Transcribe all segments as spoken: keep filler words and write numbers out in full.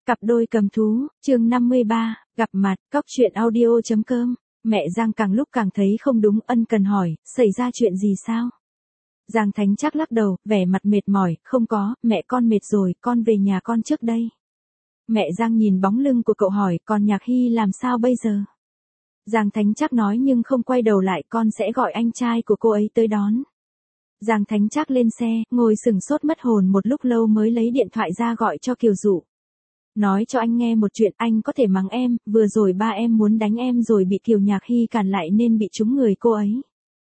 Cặp đôi cầm thú, chương năm mươi ba, gặp mặt, cóc truyện audio.com. Mẹ Giang càng lúc càng thấy không đúng, ân cần hỏi, xảy ra chuyện gì sao? Giang Thánh Trác lắc đầu, vẻ mặt mệt mỏi, không có, mẹ con mệt rồi, con về nhà con trước đây. Mẹ Giang nhìn bóng lưng của cậu hỏi, còn Nhạc Hy làm sao bây giờ? Giang Thánh Trác nói nhưng không quay đầu lại, con sẽ gọi anh trai của cô ấy tới đón. Giang Thánh Trác lên xe, ngồi sừng sốt mất hồn một lúc lâu mới lấy điện thoại ra gọi cho Kiều Dụ. Nói cho anh nghe một chuyện, anh có thể mắng em, vừa rồi ba em muốn đánh em rồi bị Kiều Nhạc Hy cản lại nên bị trúng người cô ấy.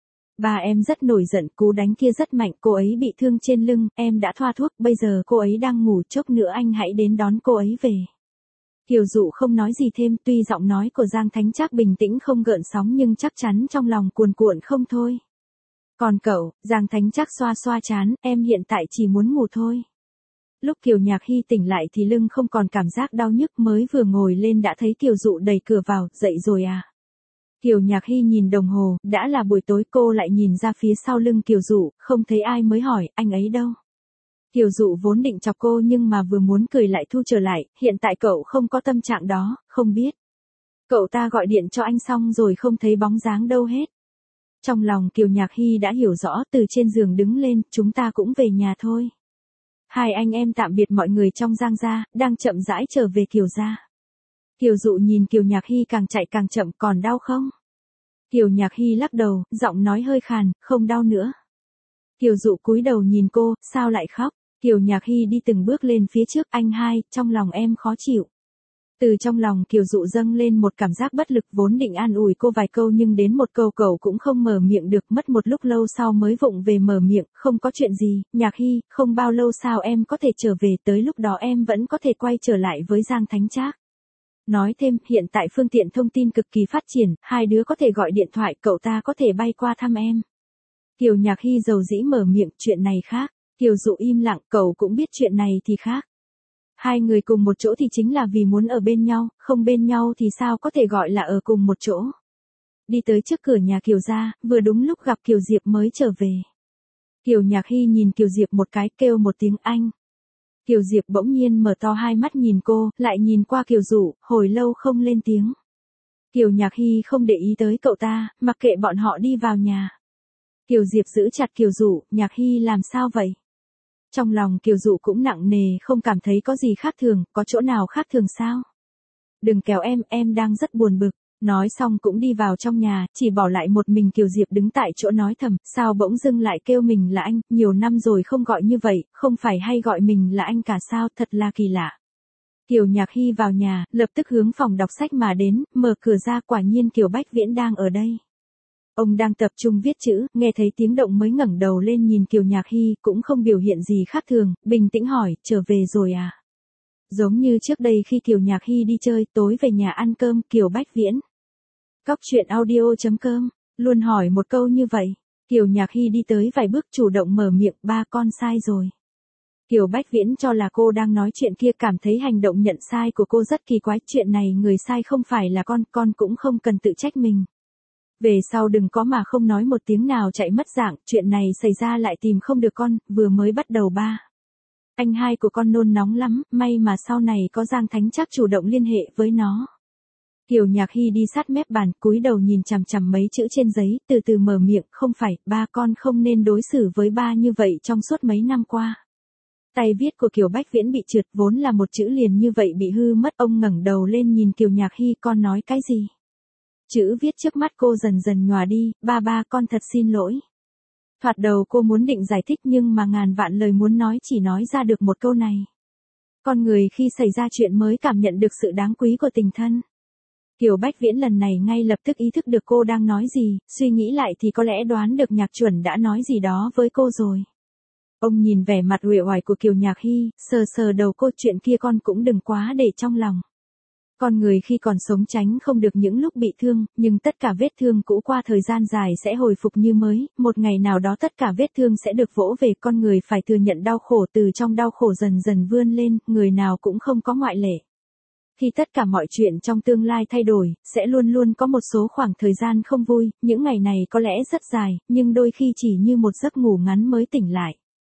Ba em rất nổi giận, cú đánh kia rất mạnh, cô ấy bị thương trên lưng, em đã thoa thuốc, bây giờ cô ấy đang ngủ, chốc nữa anh hãy đến đón cô ấy về. Kiều Dụ không nói gì thêm, tuy giọng nói của Giang Thánh Trác bình tĩnh không gợn sóng nhưng chắc chắn trong lòng cuồn cuộn không thôi. Còn cậu, Giang Thánh Trác xoa xoa trán, em hiện tại chỉ muốn ngủ thôi. Lúc Kiều Nhạc Hy tỉnh lại thì lưng không còn cảm giác đau nhức, mới vừa ngồi lên đã thấy Kiều Dụ đẩy cửa vào, dậy rồi à? Kiều Nhạc Hy nhìn đồng hồ, đã là buổi tối, cô lại nhìn ra phía sau lưng Kiều Dụ, không thấy ai mới hỏi, anh ấy đâu? Kiều Dụ vốn định chọc cô nhưng mà vừa muốn cười lại thu trở lại, hiện tại cậu không có tâm trạng đó, không biết. Cậu ta gọi điện cho anh xong rồi không thấy bóng dáng đâu hết. Trong lòng Kiều Nhạc Hy đã hiểu rõ, từ trên giường đứng lên, chúng ta cũng về nhà thôi. Hai anh em tạm biệt mọi người trong Giang gia, đang chậm rãi trở về Kiều gia. Kiều Dụ nhìn Kiều Nhạc Hy càng chạy càng chậm, còn đau không? Kiều Nhạc Hy lắc đầu, giọng nói hơi khàn, không đau nữa. Kiều Dụ cúi đầu nhìn cô, sao lại khóc? Kiều Nhạc Hy đi từng bước lên phía trước, anh hai, trong lòng em khó chịu. Từ trong lòng Kiều Dụ dâng lên một cảm giác bất lực, vốn định an ủi cô vài câu nhưng đến một câu cậu cũng không mở miệng được, mất một lúc lâu sau mới vụng về mở miệng, không có chuyện gì, Nhạc Hy, không bao lâu sau em có thể trở về, tới lúc đó em vẫn có thể quay trở lại với Giang Thánh Trác. Nói thêm, hiện tại phương tiện thông tin cực kỳ phát triển, hai đứa có thể gọi điện thoại, cậu ta có thể bay qua thăm em. Kiều Nhạc Hy dầu dĩ mở miệng, chuyện này khác. Kiều Dụ im lặng, cậu cũng biết chuyện này thì khác. Hai người cùng một chỗ thì chính là vì muốn ở bên nhau, không bên nhau thì sao có thể gọi là ở cùng một chỗ. Đi tới trước cửa nhà Kiều gia, vừa đúng lúc gặp Kiều Diệp mới trở về. Kiều Nhạc Hy nhìn Kiều Diệp một cái, kêu một tiếng anh. Kiều Diệp bỗng nhiên mở to hai mắt nhìn cô, lại nhìn qua Kiều Dụ, hồi lâu không lên tiếng. Kiều Nhạc Hy không để ý tới cậu ta, mặc kệ bọn họ đi vào nhà. Kiều Diệp giữ chặt Kiều Dụ, Nhạc Hy làm sao vậy? Trong lòng Kiều Dụ cũng nặng nề, không cảm thấy có gì khác thường, có chỗ nào khác thường sao? Đừng kéo em, em đang rất buồn bực. Nói xong cũng đi vào trong nhà, chỉ bỏ lại một mình Kiều Diệp đứng tại chỗ nói thầm, sao bỗng dưng lại kêu mình là anh, nhiều năm rồi không gọi như vậy, không phải hay gọi mình là anh cả sao, thật là kỳ lạ. Kiều Nhạc Hy vào nhà, lập tức hướng phòng đọc sách mà đến, mở cửa ra, quả nhiên Kiều Bách Viễn đang ở đây. Ông đang tập trung viết chữ, nghe thấy tiếng động mới ngẩng đầu lên nhìn Kiều Nhạc Hy, cũng không biểu hiện gì khác thường, bình tĩnh hỏi, trở về rồi à? Giống như trước đây khi Kiều Nhạc Hy đi chơi, tối về nhà ăn cơm, Kiều Bách Viễn. Cóc truyện audio.com, luôn hỏi một câu như vậy. Kiều Nhạc Hy đi tới vài bước chủ động mở miệng, ba con sai rồi. Kiều Bách Viễn cho là cô đang nói chuyện kia, cảm thấy hành động nhận sai của cô rất kỳ quái, chuyện này người sai không phải là con, con cũng không cần tự trách mình. Về sau đừng có mà không nói một tiếng nào chạy mất dạng, chuyện này xảy ra lại tìm không được con, vừa mới bắt đầu ba. Anh hai của con nôn nóng lắm, may mà sau này có Giang Thánh Trác chủ động liên hệ với nó. Kiều Nhạc Hy đi sát mép bàn, cúi đầu nhìn chằm chằm mấy chữ trên giấy, từ từ mở miệng, không phải, ba con không nên đối xử với ba như vậy trong suốt mấy năm qua. Tay viết của Kiều Bách Viễn bị trượt, vốn là một chữ liền như vậy bị hư mất, ông ngẩng đầu lên nhìn Kiều Nhạc Hy, con nói cái gì? Chữ viết trước mắt cô dần dần nhòa đi, ba ba con thật xin lỗi. Thoạt đầu cô muốn định giải thích nhưng mà ngàn vạn lời muốn nói chỉ nói ra được một câu này. Con người khi xảy ra chuyện mới cảm nhận được sự đáng quý của tình thân. Kiều Bách Viễn lần này ngay lập tức ý thức được cô đang nói gì, suy nghĩ lại thì có lẽ đoán được Nhạc Chuẩn đã nói gì đó với cô rồi. Ông nhìn vẻ mặt uể oải của Kiều Nhạc Hy, sờ sờ đầu cô, chuyện kia con cũng đừng quá để trong lòng. Con người khi còn sống tránh không được những lúc bị thương, nhưng tất cả vết thương cũ qua thời gian dài sẽ hồi phục như mới, một ngày nào đó tất cả vết thương sẽ được vỗ về, con người phải thừa nhận đau khổ, từ trong đau khổ dần dần vươn lên, người nào cũng không có ngoại lệ. Khi tất cả mọi chuyện trong tương lai thay đổi, sẽ luôn luôn có một số khoảng thời gian không vui, những ngày này có lẽ rất dài, nhưng đôi khi chỉ như một giấc ngủ ngắn mới tỉnh lại.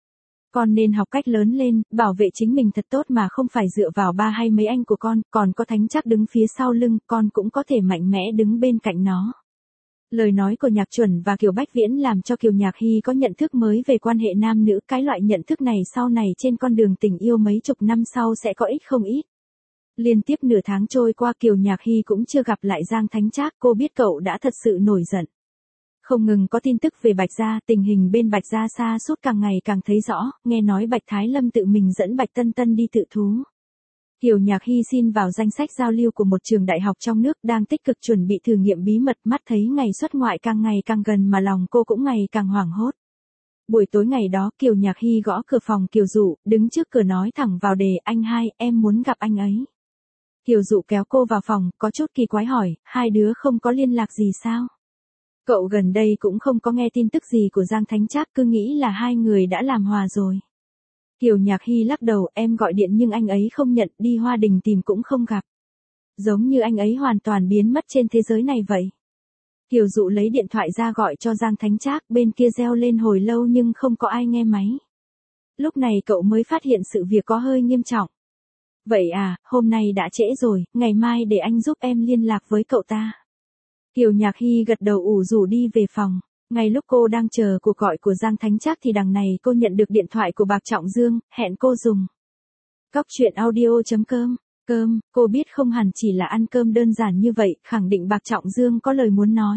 Con nên học cách lớn lên, bảo vệ chính mình thật tốt mà không phải dựa vào ba hay mấy anh của con, còn có Thánh Trác đứng phía sau lưng, con cũng có thể mạnh mẽ đứng bên cạnh nó. Lời nói của Nhạc Chuẩn và Kiều Bách Viễn làm cho Kiều Nhạc Hy có nhận thức mới về quan hệ nam nữ, cái loại nhận thức này sau này trên con đường tình yêu mấy chục năm sau sẽ có ích không ít. Liên tiếp nửa tháng trôi qua Kiều Nhạc Hy cũng chưa gặp lại Giang Thánh Trác, cô biết cậu đã thật sự nổi giận. Không ngừng có tin tức về Bạch Gia, tình hình bên Bạch Gia xa suốt càng ngày càng thấy rõ, nghe nói Bạch Thái Lâm tự mình dẫn Bạch Tân Tân đi tự thú. Kiều Nhạc Hy xin vào danh sách giao lưu của một trường đại học trong nước, đang tích cực chuẩn bị thử nghiệm bí mật, mắt thấy ngày xuất ngoại càng ngày càng gần mà lòng cô cũng ngày càng hoảng hốt. Buổi tối ngày đó Kiều Nhạc Hy gõ cửa phòng Kiều Dụ, đứng trước cửa nói thẳng vào đề, anh hai, em muốn gặp anh ấy. Kiều Dụ kéo cô vào phòng, có chút kỳ quái hỏi, hai đứa không có liên lạc gì sao? Cậu gần đây cũng không có nghe tin tức gì của Giang Thánh Trác, cứ nghĩ là hai người đã làm hòa rồi. Kiều Nhạc Hy lắc đầu, em gọi điện nhưng anh ấy không nhận, đi Hoa Đình tìm cũng không gặp. Giống như anh ấy hoàn toàn biến mất trên thế giới này vậy. Kiều Dụ lấy điện thoại ra gọi cho Giang Thánh Trác, bên kia reo lên hồi lâu nhưng không có ai nghe máy. Lúc này cậu mới phát hiện sự việc có hơi nghiêm trọng. Vậy à, hôm nay đã trễ rồi, ngày mai để anh giúp em liên lạc với cậu ta. Kiều Nhạc Hy gật đầu ủ rũ đi về phòng. Ngay lúc cô đang chờ cuộc gọi của Giang Thánh Trác thì đằng này cô nhận được điện thoại của Bạc Trọng Dương, hẹn cô dùng. Cóc truyện audio chấm com, cơm, cô biết không hẳn chỉ là ăn cơm đơn giản như vậy, khẳng định Bạc Trọng Dương có lời muốn nói.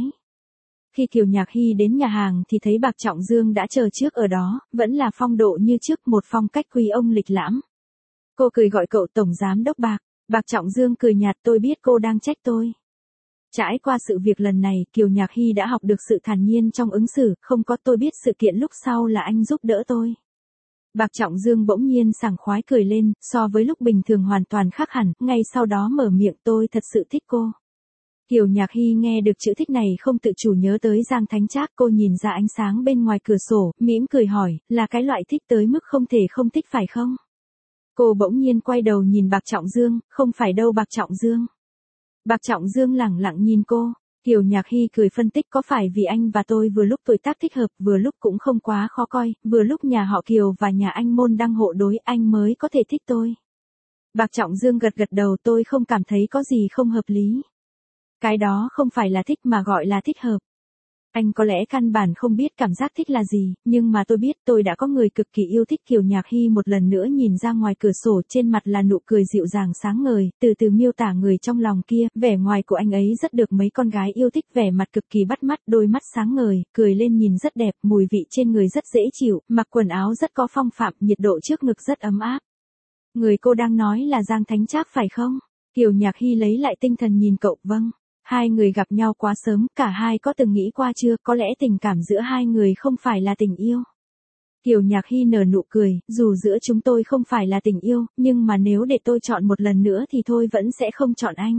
Khi Kiều Nhạc Hy đến nhà hàng thì thấy Bạc Trọng Dương đã chờ trước ở đó, vẫn là phong độ như trước, một phong cách quý ông lịch lãm. Cô cười gọi cậu Tổng Giám Đốc Bạc. Bạc Trọng Dương cười nhạt, tôi biết cô đang trách tôi. Trải qua sự việc lần này, Kiều Nhạc Hy đã học được sự thản nhiên trong ứng xử, không có, tôi biết sự kiện lúc sau là anh giúp đỡ tôi. Bạc Trọng Dương bỗng nhiên sảng khoái cười lên, so với lúc bình thường hoàn toàn khác hẳn, ngay sau đó mở miệng, tôi thật sự thích cô. Kiều Nhạc Hy nghe được chữ thích này không tự chủ nhớ tới Giang Thánh Trác, cô nhìn ra ánh sáng bên ngoài cửa sổ, mỉm cười hỏi, là cái loại thích tới mức không thể không thích phải không? Cô bỗng nhiên quay đầu nhìn Bạc Trọng Dương, không phải đâu Bạc Trọng Dương. Bạc Trọng Dương lẳng lặng nhìn cô, Kiều Nhạc Hy cười phân tích, có phải vì anh và tôi vừa lúc tuổi tác thích hợp, vừa lúc cũng không quá khó coi, vừa lúc nhà họ Kiều và nhà anh môn đăng hộ đối, anh mới có thể thích tôi. Bạc Trọng Dương gật gật đầu, tôi không cảm thấy có gì không hợp lý. Cái đó không phải là thích mà gọi là thích hợp. Anh có lẽ căn bản không biết cảm giác thích là gì, nhưng mà tôi biết tôi đã có người cực kỳ yêu thích. Kiều Nhạc Hy một lần nữa nhìn ra ngoài cửa sổ, trên mặt là nụ cười dịu dàng sáng ngời, từ từ miêu tả người trong lòng kia, vẻ ngoài của anh ấy rất được mấy con gái yêu thích, vẻ mặt cực kỳ bắt mắt, đôi mắt sáng ngời, cười lên nhìn rất đẹp, mùi vị trên người rất dễ chịu, mặc quần áo rất có phong phạm, nhiệt độ trước ngực rất ấm áp. Người cô đang nói là Giang Thánh Trác phải không? Kiều Nhạc Hy lấy lại tinh thần nhìn cậu, vâng. Hai người gặp nhau quá sớm, cả hai có từng nghĩ qua chưa, có lẽ tình cảm giữa hai người không phải là tình yêu. Kiều Nhạc Hy nở nụ cười, dù giữa chúng tôi không phải là tình yêu, nhưng mà nếu để tôi chọn một lần nữa thì tôi vẫn sẽ không chọn anh.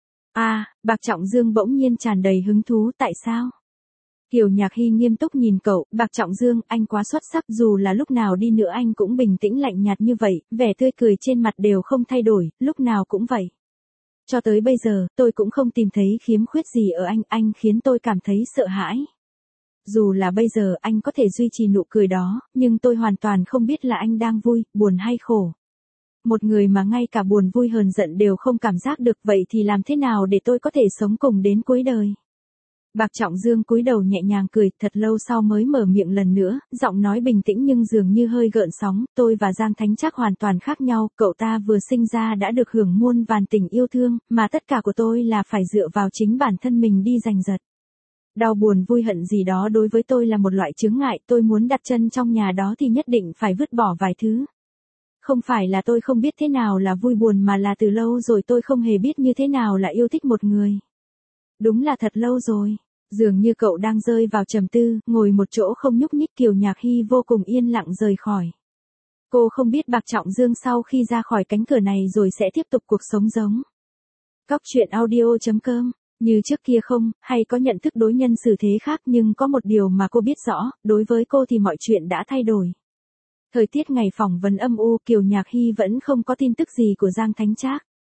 À, Bạc Trọng Dương bỗng nhiên tràn đầy hứng thú, tại sao? Kiều Nhạc Hy nghiêm túc nhìn cậu, Bạc Trọng Dương, anh quá xuất sắc, dù là lúc nào đi nữa anh cũng bình tĩnh lạnh nhạt như vậy, vẻ tươi cười trên mặt đều không thay đổi, lúc nào cũng vậy. Cho tới bây giờ, tôi cũng không tìm thấy khiếm khuyết gì ở anh, anh khiến tôi cảm thấy sợ hãi. Dù là bây giờ anh có thể duy trì nụ cười đó, nhưng tôi hoàn toàn không biết là anh đang vui, buồn hay khổ. Một người mà ngay cả buồn vui hờn giận đều không cảm giác được, vậy thì làm thế nào để tôi có thể sống cùng đến cuối đời? Bạc Trọng Dương cúi đầu nhẹ nhàng cười, thật lâu sau mới mở miệng lần nữa, giọng nói bình tĩnh nhưng dường như hơi gợn sóng, tôi và Giang Thánh Trác hoàn toàn khác nhau, cậu ta vừa sinh ra đã được hưởng muôn vàn tình yêu thương, mà tất cả của tôi là phải dựa vào chính bản thân mình đi giành giật. Đau buồn vui hận gì đó đối với tôi là một loại chướng ngại, tôi muốn đặt chân trong nhà đó thì nhất định phải vứt bỏ vài thứ. Không phải là tôi không biết thế nào là vui buồn mà là từ lâu rồi tôi không hề biết như thế nào là yêu thích một người. Đúng là thật lâu rồi. Dường như cậu đang rơi vào trầm tư, ngồi một chỗ không nhúc nhích. Kiều Nhạc Hy vô cùng yên lặng rời khỏi. Cô không biết Bạc Trọng Dương sau khi ra khỏi cánh cửa này rồi sẽ tiếp tục cuộc sống giống. Cóc truyện audio chấm com, như trước kia không, hay có nhận thức đối nhân xử thế khác, nhưng có một điều mà cô biết rõ, đối với cô thì mọi chuyện đã thay đổi. Thời tiết ngày phỏng vấn âm u, Kiều Nhạc Hy vẫn không có tin tức gì của Giang Thánh Trác.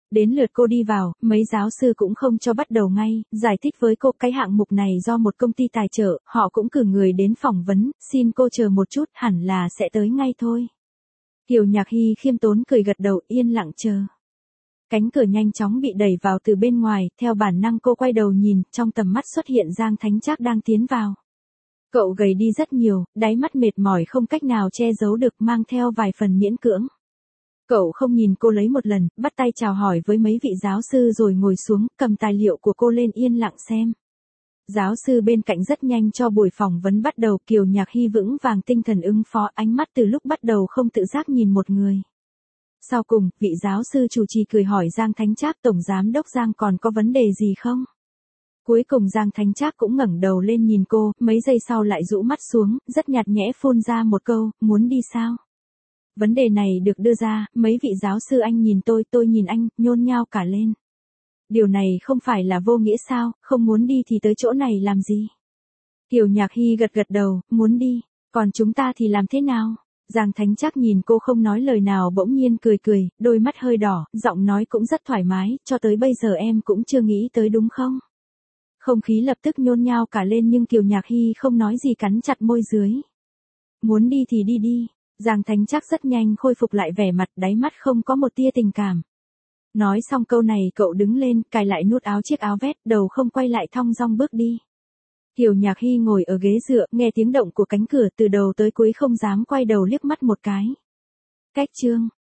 Đến lượt cô đi vào, mấy giáo sư cũng không cho bắt đầu ngay, giải thích với cô cái hạng mục này do một công ty tài trợ, họ cũng cử người đến phỏng vấn, xin cô chờ một chút, hẳn là sẽ tới ngay thôi. Kiều Nhạc Hy khiêm tốn cười gật đầu, yên lặng chờ. Cánh cửa nhanh chóng bị đẩy vào từ bên ngoài, theo bản năng cô quay đầu nhìn, trong tầm mắt xuất hiện Giang Thánh Trác đang tiến vào. Cậu gầy đi rất nhiều, đáy mắt mệt mỏi không cách nào che giấu được, mang theo vài phần miễn cưỡng. Cậu không nhìn cô lấy một lần, bắt tay chào hỏi với mấy vị giáo sư rồi ngồi xuống, cầm tài liệu của cô lên yên lặng xem. Giáo sư bên cạnh rất nhanh cho buổi phỏng vấn bắt đầu, Kiều Nhạc Hy vững vàng tinh thần ứng phó, ánh mắt từ lúc bắt đầu không tự giác nhìn một người. Sau cùng, vị giáo sư chủ trì cười hỏi Giang Thánh Trác, tổng giám đốc Giang còn có vấn đề gì không? Cuối cùng Giang Thánh Trác cũng ngẩng đầu lên nhìn cô, mấy giây sau lại rũ mắt xuống, rất nhạt nhẽ phun ra một câu, muốn đi sao? Vấn đề này được đưa ra, mấy vị giáo sư anh nhìn tôi, tôi nhìn anh, nhôn nhao cả lên. Điều này không phải là vô nghĩa sao, không muốn đi thì tới chỗ này làm gì? Kiều Nhạc Hy gật gật đầu, muốn đi, còn chúng ta thì làm thế nào? Giang Thánh Trác nhìn cô không nói lời nào, bỗng nhiên cười cười, đôi mắt hơi đỏ, giọng nói cũng rất thoải mái, cho tới bây giờ em cũng chưa nghĩ tới đúng không? Không khí lập tức nhôn nhao cả lên nhưng Kiều Nhạc Hy không nói gì, cắn chặt môi dưới. Muốn đi thì đi đi. Giang Thánh Trác rất nhanh khôi phục lại vẻ mặt, đáy mắt không có một tia tình cảm. Nói xong câu này cậu đứng lên, cài lại nút áo chiếc áo vest, đầu không quay lại thong dong bước đi. Kiều Nhạc Hy ngồi ở ghế dựa, nghe tiếng động của cánh cửa, từ đầu tới cuối không dám quay đầu liếc mắt một cái. Cách chương